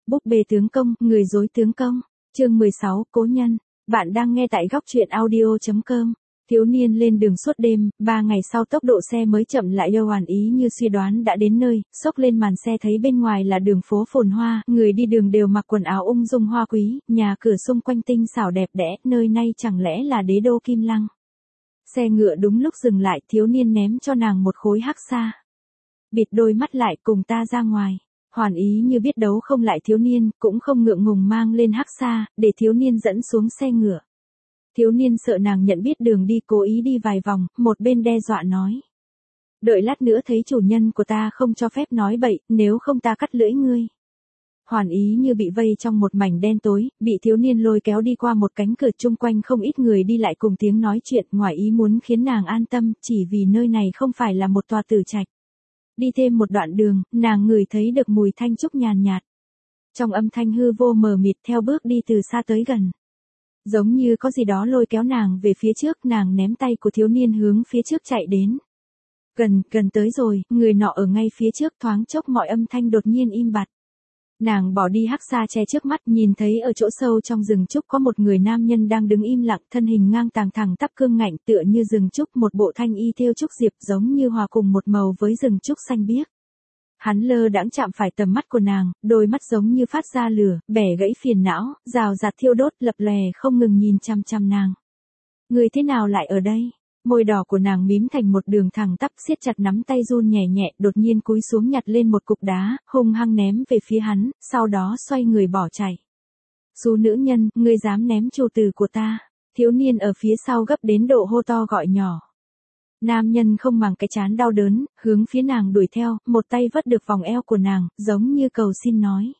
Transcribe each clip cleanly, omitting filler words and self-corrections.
Búp bê tướng công, người dối tướng công. Chương 16, Cố nhân. Bạn đang nghe tại góc truyện audio.com. Thiếu niên lên đường suốt đêm, 3 ngày sau tốc độ xe mới chậm lại yêu hoàn ý như suy đoán đã đến nơi, xốc lên màn xe thấy bên ngoài là đường phố phồn hoa, người đi đường đều mặc quần áo ung dung hoa quý, nhà cửa xung quanh tinh xảo đẹp đẽ, nơi này chẳng lẽ là đế đô Kim Lăng. Xe ngựa đúng lúc dừng lại, thiếu niên ném cho nàng một khối hắc sa. Bịt đôi mắt lại, cùng ta ra ngoài. Hoàn ý như biết đấu không lại thiếu niên, cũng không ngượng ngùng mang lên hắc sa, để thiếu niên dẫn xuống xe ngựa. Thiếu niên sợ nàng nhận biết đường đi, cố ý đi vài vòng, một bên đe dọa nói. Đợi lát nữa thấy chủ nhân của ta không cho phép nói bậy, nếu không ta cắt lưỡi ngươi. Hoàn ý như bị vây trong một mảnh đen tối, bị thiếu niên lôi kéo đi qua một cánh cửa, chung quanh không ít người đi lại cùng tiếng nói chuyện, ngoài ý muốn khiến nàng an tâm, chỉ vì nơi này không phải là một tòa tử trạch. Đi thêm một đoạn đường, nàng ngửi thấy được mùi thanh trúc nhàn nhạt. Trong âm thanh hư vô mờ mịt theo bước đi từ xa tới gần. Giống như có gì đó lôi kéo nàng về phía trước, nàng ném tay của thiếu niên hướng phía trước chạy đến. Gần tới rồi, người nọ ở ngay phía trước, thoáng chốc mọi âm thanh đột nhiên im bặt. Nàng bỏ đi hắc sa che trước mắt, nhìn thấy ở chỗ sâu trong rừng trúc có một người nam nhân đang đứng im lặng, thân hình ngang tàng thẳng tắp cương ngạnh tựa như rừng trúc, một bộ thanh y thêu trúc diệp giống như hòa cùng một màu với rừng trúc xanh biếc. Hắn lơ đãng chạm phải tầm mắt của nàng, đôi mắt giống như phát ra lửa, bẻ gãy phiền não, rào rạt thiêu đốt, lập lè không ngừng nhìn chăm chăm nàng. Người thế nào lại ở đây? Môi đỏ của nàng mím thành một đường thẳng tắp, siết chặt nắm tay run nhẹ nhẹ, đột nhiên cúi xuống nhặt lên một cục đá, hung hăng ném về phía hắn, sau đó xoay người bỏ chạy. Xú nữ nhân, ngươi dám ném chủ tử của ta? Thiếu niên ở phía sau gấp đến độ hô to gọi nhỏ. Nam nhân không màng cái trán đau đớn, hướng phía nàng đuổi theo, một tay vất được vòng eo của nàng, giống như cầu xin nói.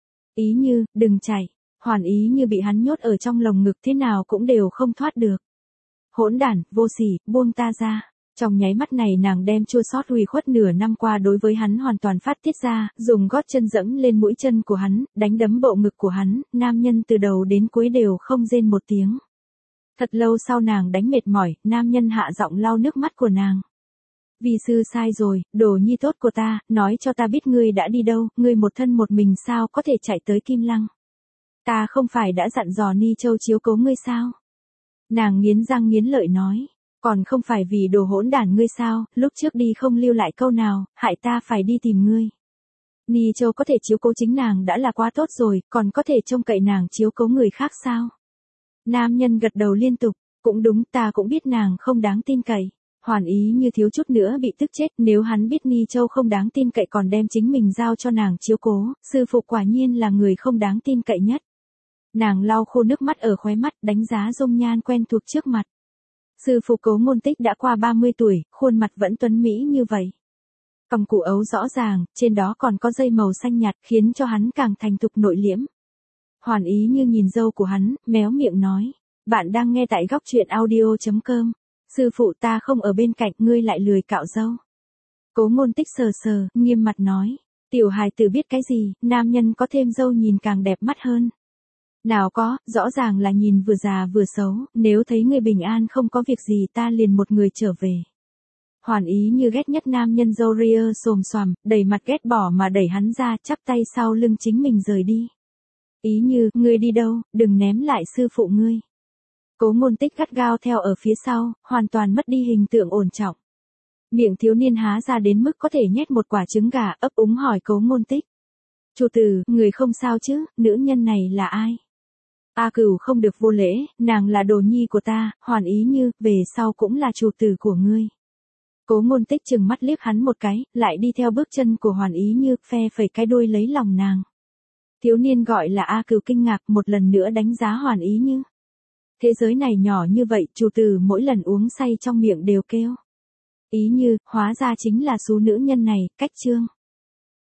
Ý như, đừng chạy. Hoàn ý như bị hắn nhốt ở trong lồng ngực, thế nào cũng đều không thoát được. Hỗn đản, vô sỉ, buông ta ra. Trong nháy mắt này nàng đem chua xót uy khuất nửa năm qua đối với hắn hoàn toàn phát tiết ra, dùng gót chân dẫm lên mũi chân của hắn, đánh đấm bộ ngực của hắn, nam nhân từ đầu đến cuối đều không rên một tiếng. Thật lâu sau nàng đánh mệt mỏi, nam nhân hạ giọng lau nước mắt của nàng. Vì sư sai rồi, đồ nhi tốt của ta, nói cho ta biết ngươi đã đi đâu, ngươi một thân một mình sao có thể chạy tới Kim Lăng. Ta không phải đã dặn dò Ni Châu chiếu cố ngươi sao? Nàng nghiến răng nghiến lợi nói, còn không phải vì đồ hỗn đản ngươi sao, lúc trước đi không lưu lại câu nào, hại ta phải đi tìm ngươi. Ni Châu có thể chiếu cố chính nàng đã là quá tốt rồi, còn có thể trông cậy nàng chiếu cố người khác sao? Nam nhân gật đầu liên tục, cũng đúng, ta cũng biết nàng không đáng tin cậy. Hoàn ý như thiếu chút nữa bị tức chết, nếu hắn biết Ni Châu không đáng tin cậy còn đem chính mình giao cho nàng chiếu cố, sư phụ quả nhiên là người không đáng tin cậy nhất. Nàng lau khô nước mắt ở khóe mắt, đánh giá dung nhan quen thuộc trước mặt. Sư phụ Cố Ngôn Tích đã qua 30 tuổi, khuôn mặt vẫn tuấn mỹ như vậy. Còng cổ ấu rõ ràng, trên đó còn có dây màu xanh nhạt khiến cho hắn càng thành thục nội liễm. Hoàn ý như nhìn dâu của hắn, méo miệng nói. Bạn đang nghe tại góc truyện audio.com. Sư phụ ta không ở bên cạnh, ngươi lại lười cạo dâu. Cố Ngôn Tích sờ sờ, nghiêm mặt nói. Tiểu hài tử biết cái gì, nam nhân có thêm dâu nhìn càng đẹp mắt hơn. Nào có, rõ ràng là nhìn vừa già vừa xấu, nếu thấy người bình an không có việc gì ta liền một người trở về. Hoàn ý như ghét nhất nam nhân dâu ria xồm xoàm, đầy mặt ghét bỏ mà đẩy hắn ra, chắp tay sau lưng chính mình rời đi. Ý như, ngươi đi đâu, đừng ném lại sư phụ ngươi. Cố Ngôn Tích gắt gao theo ở phía sau, hoàn toàn mất đi hình tượng ổn trọng. Miệng thiếu niên há ra đến mức có thể nhét một quả trứng gà, ấp úng hỏi Cố Ngôn Tích. Chủ tử, người không sao chứ, nữ nhân này là ai? A Cửu không được vô lễ, nàng là đồ nhi của ta, Hoàn ý như, về sau cũng là chủ tử của ngươi. Cố Ngôn Tích chừng mắt liếc hắn một cái, lại đi theo bước chân của Hoàn ý như, phe phẩy cái đuôi lấy lòng nàng. Thiếu niên gọi là A Cửu kinh ngạc một lần nữa đánh giá Hoàn ý như. Thế giới này nhỏ như vậy, chủ tử mỗi lần uống say trong miệng đều kêu. Ý như, hóa ra chính là số nữ nhân này, cách chương.